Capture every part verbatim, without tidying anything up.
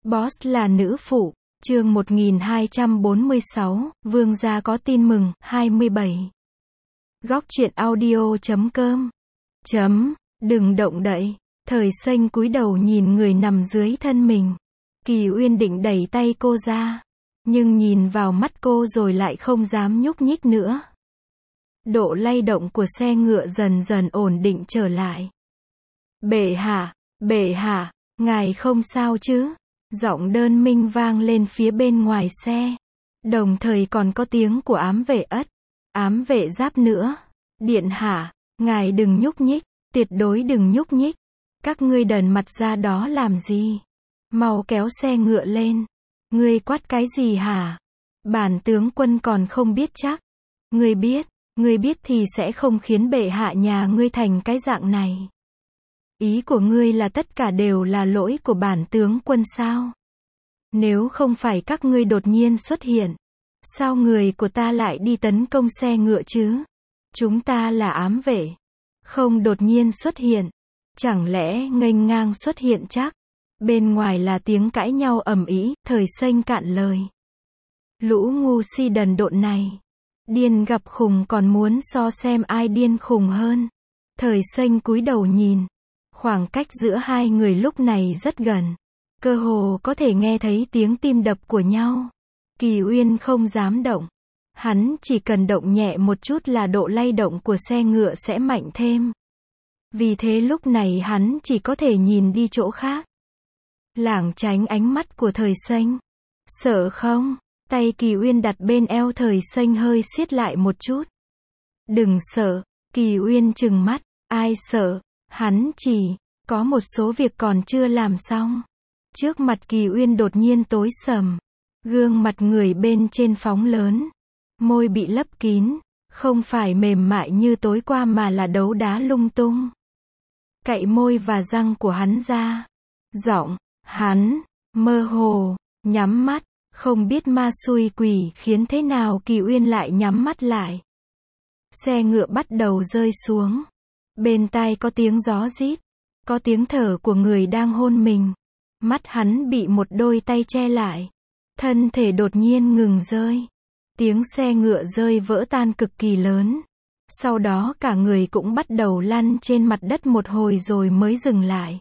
Boss là nữ phụ, chương một nghìn hai trăm bốn mươi sáu, vương gia có tin mừng, hai mươi bảy. Góc truyện audio chấm com. Chấm, đừng động đậy. Thời xanh cúi đầu nhìn người nằm dưới thân mình. Kỳ Uyên định đẩy tay cô ra, nhưng nhìn vào mắt cô rồi lại không dám nhúc nhích nữa. Độ lay động của xe ngựa dần dần ổn định trở lại. Bệ hạ, bệ hạ, ngài không sao chứ? Giọng đơn minh vang lên phía bên ngoài xe. Đồng thời còn có tiếng của ám vệ ất, ám vệ giáp nữa. Điện hạ, ngài đừng nhúc nhích, tuyệt đối đừng nhúc nhích. Các ngươi đần mặt ra đó làm gì? Mau kéo xe ngựa lên. Ngươi quát cái gì hả? Bản tướng quân còn không biết chắc. Ngươi biết, ngươi biết thì sẽ không khiến bệ hạ nhà ngươi thành cái dạng này. Ý của ngươi là tất cả đều là lỗi của bản tướng quân sao? Nếu không phải các ngươi đột nhiên xuất hiện, sao người của ta lại đi tấn công xe ngựa chứ? Chúng ta là ám vệ, không đột nhiên xuất hiện. Chẳng lẽ nghênh ngang xuất hiện chắc? Bên ngoài là tiếng cãi nhau ầm ĩ, thời xanh cạn lời. Lũ ngu si đần độn này. Điên gặp khùng còn muốn so xem ai điên khùng hơn. Thời xanh cúi đầu nhìn. Khoảng cách giữa hai người lúc này rất gần. Cơ hồ có thể nghe thấy tiếng tim đập của nhau. Kỳ Uyên không dám động. Hắn chỉ cần động nhẹ một chút là độ lay động của xe ngựa sẽ mạnh thêm. Vì thế lúc này hắn chỉ có thể nhìn đi chỗ khác. Lảng tránh ánh mắt của thời xanh. Sợ không? Tay Kỳ Uyên đặt bên eo thời xanh hơi siết lại một chút. Đừng sợ. Kỳ Uyên trừng mắt. Ai sợ? Hắn chỉ có một số việc còn chưa làm xong. Trước mặt Kỳ Uyên đột nhiên tối sầm. Gương mặt người bên trên phóng lớn. Môi bị lấp kín. Không phải mềm mại như tối qua mà là đấu đá lung tung. Cạy môi và răng của hắn ra. Giọng, hắn, mơ hồ, nhắm mắt. Không biết ma xui quỷ khiến thế nào Kỳ Uyên lại nhắm mắt lại. Xe ngựa bắt đầu rơi xuống. Bên tai có tiếng gió rít. Có tiếng thở của người đang hôn mình. Mắt hắn bị một đôi tay che lại. Thân thể đột nhiên ngừng rơi. Tiếng xe ngựa rơi vỡ tan cực kỳ lớn. Sau đó cả người cũng bắt đầu lăn trên mặt đất một hồi rồi mới dừng lại.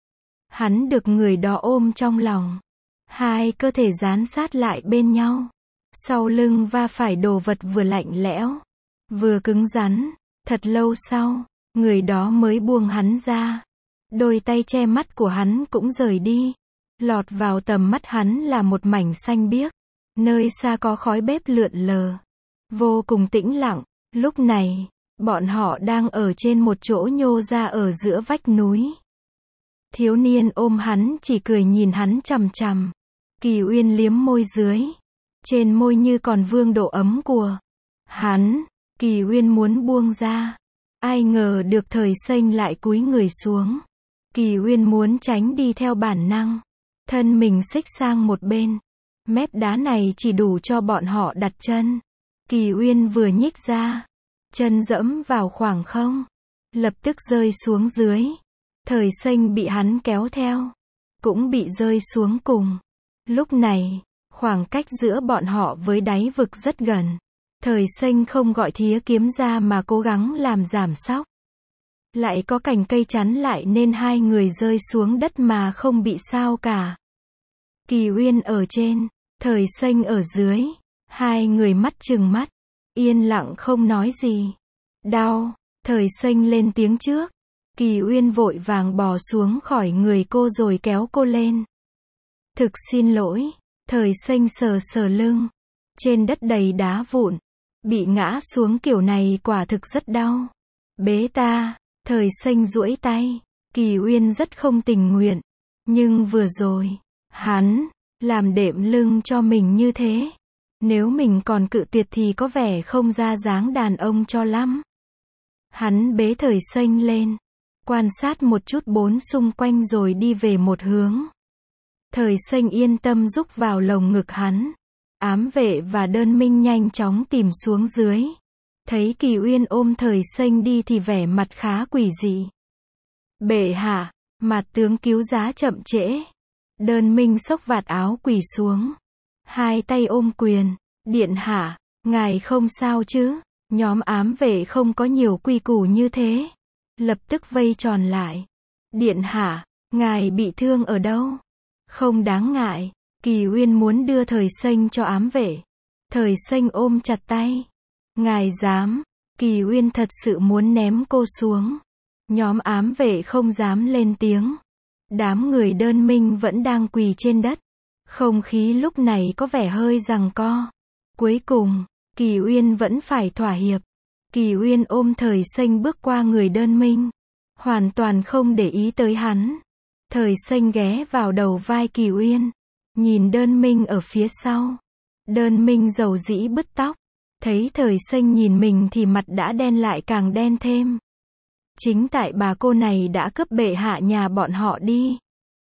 Hắn được người đó ôm trong lòng. Hai cơ thể dán sát lại bên nhau. Sau lưng va phải đồ vật vừa lạnh lẽo, vừa cứng rắn. Thật lâu sau, người đó mới buông hắn ra. Đôi tay che mắt của hắn cũng rời đi. Lọt vào tầm mắt hắn là một mảnh xanh biếc. Nơi xa có khói bếp lượn lờ. Vô cùng tĩnh lặng. Lúc này, bọn họ đang ở trên một chỗ nhô ra ở giữa vách núi. Thiếu niên ôm hắn chỉ cười nhìn hắn chằm chằm. Kỳ Uyên liếm môi dưới. Trên môi như còn vương độ ấm của hắn. Kỳ Uyên muốn buông ra. Ai ngờ được thời xanh lại cúi người xuống. Kỳ Uyên muốn tránh đi theo bản năng. Thân mình xích sang một bên. Mép đá này chỉ đủ cho bọn họ đặt chân. Kỳ Uyên vừa nhích ra. Chân dẫm vào khoảng không. Lập tức rơi xuống dưới. Thời xanh bị hắn kéo theo. Cũng bị rơi xuống cùng. Lúc này, khoảng cách giữa bọn họ với đáy vực rất gần. Thời xanh không gọi thía kiếm ra mà cố gắng làm giảm sóc. Lại có cành cây chắn lại nên hai người rơi xuống đất mà không bị sao cả. Kỳ Uyên ở trên, thời xanh ở dưới. Hai người mắt trừng mắt. Yên lặng không nói gì. Đau, thời xanh lên tiếng trước. Kỳ Uyên vội vàng bò xuống khỏi người cô rồi kéo cô lên. Thực xin lỗi. Thời xanh sờ sờ lưng. Trên đất đầy đá vụn. Bị ngã xuống kiểu này quả thực rất đau. Bế ta. Thời xanh duỗi tay. Kỳ Uyên rất không tình nguyện. Nhưng vừa rồi, hắn làm đệm lưng cho mình như thế. Nếu mình còn cự tuyệt thì có vẻ không ra dáng đàn ông cho lắm. Hắn bế thời xanh lên. Quan sát một chút bốn xung quanh rồi đi về một hướng. Thời xanh yên tâm rúc vào lồng ngực hắn. Ám vệ và đơn minh nhanh chóng tìm xuống dưới. Thấy Kỳ Uyên ôm thời xanh đi thì vẻ mặt khá quỷ dị. Bệ hạ, mặt tướng cứu giá chậm trễ. Đơn Minh xốc vạt áo quỳ xuống. Hai tay ôm quyền. Điện hạ, ngài không sao chứ? Nhóm ám vệ không có nhiều quy củ như thế. Lập tức vây tròn lại. Điện hạ, ngài bị thương ở đâu? Không đáng ngại. Kỳ Uyên muốn đưa Thời Xanh cho ám vệ. Thời Xanh ôm chặt tay. Ngài dám. Kỳ Uyên thật sự muốn ném cô xuống. Nhóm ám vệ không dám lên tiếng. Đám người Đơn Minh vẫn đang quỳ trên đất. Không khí lúc này có vẻ hơi giằng co. Cuối cùng, Kỳ Uyên vẫn phải thỏa hiệp. Kỳ Uyên ôm Thời Xanh bước qua người Đơn Minh. Hoàn toàn không để ý tới hắn. Thời Xanh ghé vào đầu vai Kỳ Uyên. Nhìn Đơn Minh ở phía sau. Đơn Minh rầu rĩ bứt tóc. Thấy Thời Xanh nhìn mình thì mặt đã đen lại càng đen thêm. Chính tại bà cô này đã cướp bệ hạ nhà bọn họ đi.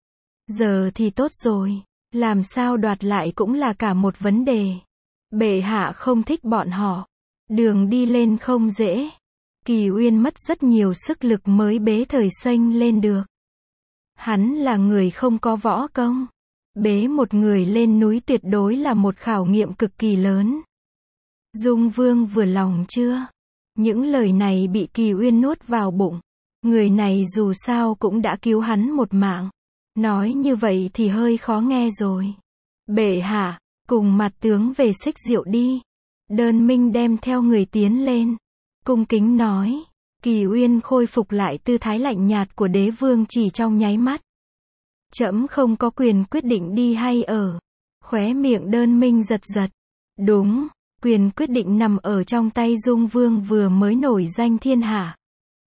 Giờ thì tốt rồi. Làm sao đoạt lại cũng là cả một vấn đề. Bệ hạ không thích bọn họ. Đường đi lên không dễ. Kỳ Uyên mất rất nhiều sức lực mới bế Thời Xanh lên được. Hắn là người không có võ công. Bế một người lên núi tuyệt đối là một khảo nghiệm cực kỳ lớn. Dung Vương vừa lòng chưa? Những lời này bị Kỳ Uyên nuốt vào bụng. Người này dù sao cũng đã cứu hắn một mạng. Nói như vậy thì hơi khó nghe rồi. Bệ hạ, cùng mặt tướng về Xích Diệu đi. Đơn Minh đem theo người tiến lên. Cung kính nói. Kỳ Uyên khôi phục lại tư thái lạnh nhạt của đế vương chỉ trong nháy mắt. Trẫm không có quyền quyết định đi hay ở. Khóe miệng Đơn Minh giật giật. Đúng, quyền quyết định nằm ở trong tay Dung Vương vừa mới nổi danh thiên hạ.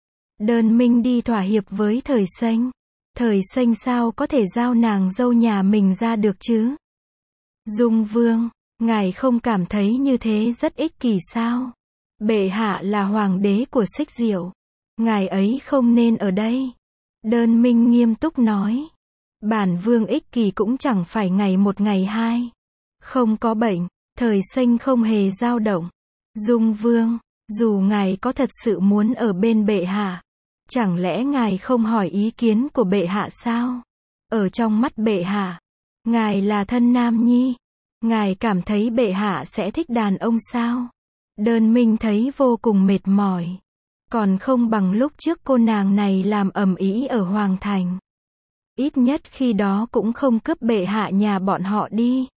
Đơn Minh đi thỏa hiệp với Thời Xanh. Thời Xanh sao có thể giao nàng dâu nhà mình ra được chứ? Dung Vương, ngài không cảm thấy như thế rất ích kỷ sao? Bệ hạ là hoàng đế của Xích Diệu. Ngài ấy không nên ở đây. Đơn Minh nghiêm túc nói. Bản vương ích kỷ cũng chẳng phải ngày một ngày hai. Không có bệnh. Thời Xanh không hề dao động. Dung Vương, dù ngài có thật sự muốn ở bên bệ hạ, chẳng lẽ ngài không hỏi ý kiến của bệ hạ sao? Ở trong mắt bệ hạ, ngài là thân nam nhi. Ngài cảm thấy bệ hạ sẽ thích đàn ông sao? Đơn Minh thấy vô cùng mệt mỏi. Còn không bằng lúc trước cô nàng này làm ầm ĩ ở Hoàng Thành. Ít nhất khi đó cũng không cướp bệ hạ nhà bọn họ đi.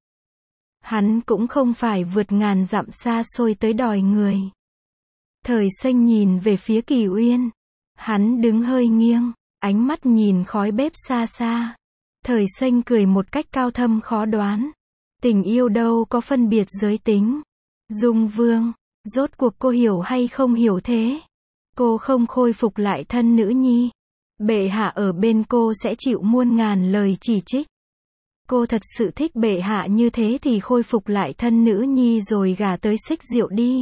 Hắn cũng không phải vượt ngàn dặm xa xôi tới đòi người. Thời Xanh nhìn về phía Kỳ Uyên. Hắn đứng hơi nghiêng, ánh mắt nhìn khói bếp xa xa. Thời Xanh cười một cách cao thâm khó đoán. Tình yêu đâu có phân biệt giới tính. Dung Vương, rốt cuộc cô hiểu hay không hiểu thế? Cô không khôi phục lại thân nữ nhi. Bệ hạ ở bên cô sẽ chịu muôn ngàn lời chỉ trích. Cô thật sự thích bệ hạ như thế thì khôi phục lại thân nữ nhi rồi gả tới Xích Diệu đi.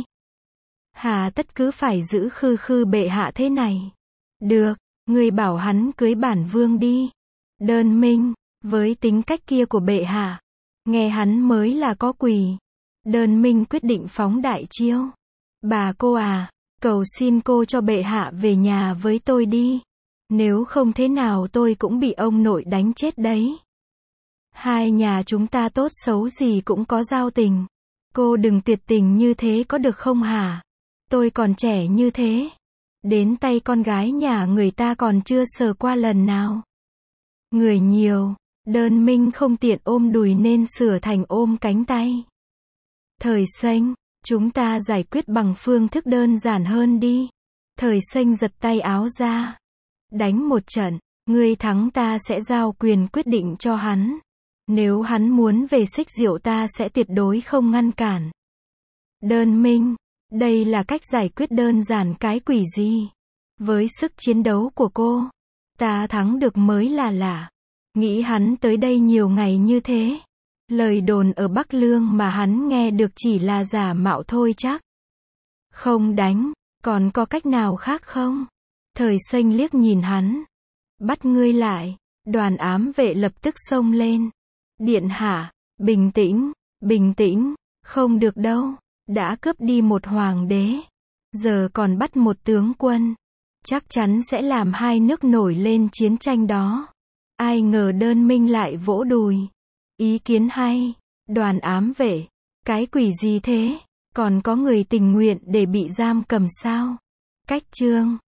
Hà tất cứ phải giữ khư khư bệ hạ thế này. Được, người bảo hắn cưới bản vương đi. Đơn Minh, với tính cách kia của bệ hạ, nghe hắn mới là có quỷ. Đơn Minh quyết định phóng đại chiêu. Bà cô à, cầu xin cô cho bệ hạ về nhà với tôi đi. Nếu không thế nào tôi cũng bị ông nội đánh chết đấy. Hai nhà chúng ta tốt xấu gì cũng có giao tình. Cô đừng tuyệt tình như thế có được không hả? Tôi còn trẻ như thế. Đến tay con gái nhà người ta còn chưa sờ qua lần nào. Người nhiều, Đơn Minh không tiện ôm đùi nên sửa thành ôm cánh tay. Thời Xanh, chúng ta giải quyết bằng phương thức đơn giản hơn đi. Thời Xanh giật tay áo ra. Đánh một trận, ngươi thắng ta sẽ giao quyền quyết định cho hắn. Nếu hắn muốn về Xích Diệu ta sẽ tuyệt đối không ngăn cản. Đơn Minh, đây là cách giải quyết đơn giản cái quỷ gì? Với sức chiến đấu của cô, ta thắng được mới là lạ. Nghĩ hắn tới đây nhiều ngày như thế. Lời đồn ở Bắc Lương mà hắn nghe được chỉ là giả mạo thôi chắc. Không đánh, còn có cách nào khác không? Thời Xanh liếc nhìn hắn. Bắt ngươi lại. Đoàn ám vệ lập tức xông lên. Điện hạ, bình tĩnh, bình tĩnh, không được đâu. Đã cướp đi một hoàng đế. Giờ còn bắt một tướng quân. Chắc chắn sẽ làm hai nước nổi lên chiến tranh đó. Ai ngờ đơn minh lại vỗ đùi. Ý kiến hay. Đoàn ám vệ. Cái quỷ gì thế? Còn có người tình nguyện để bị giam cầm sao? Cách chương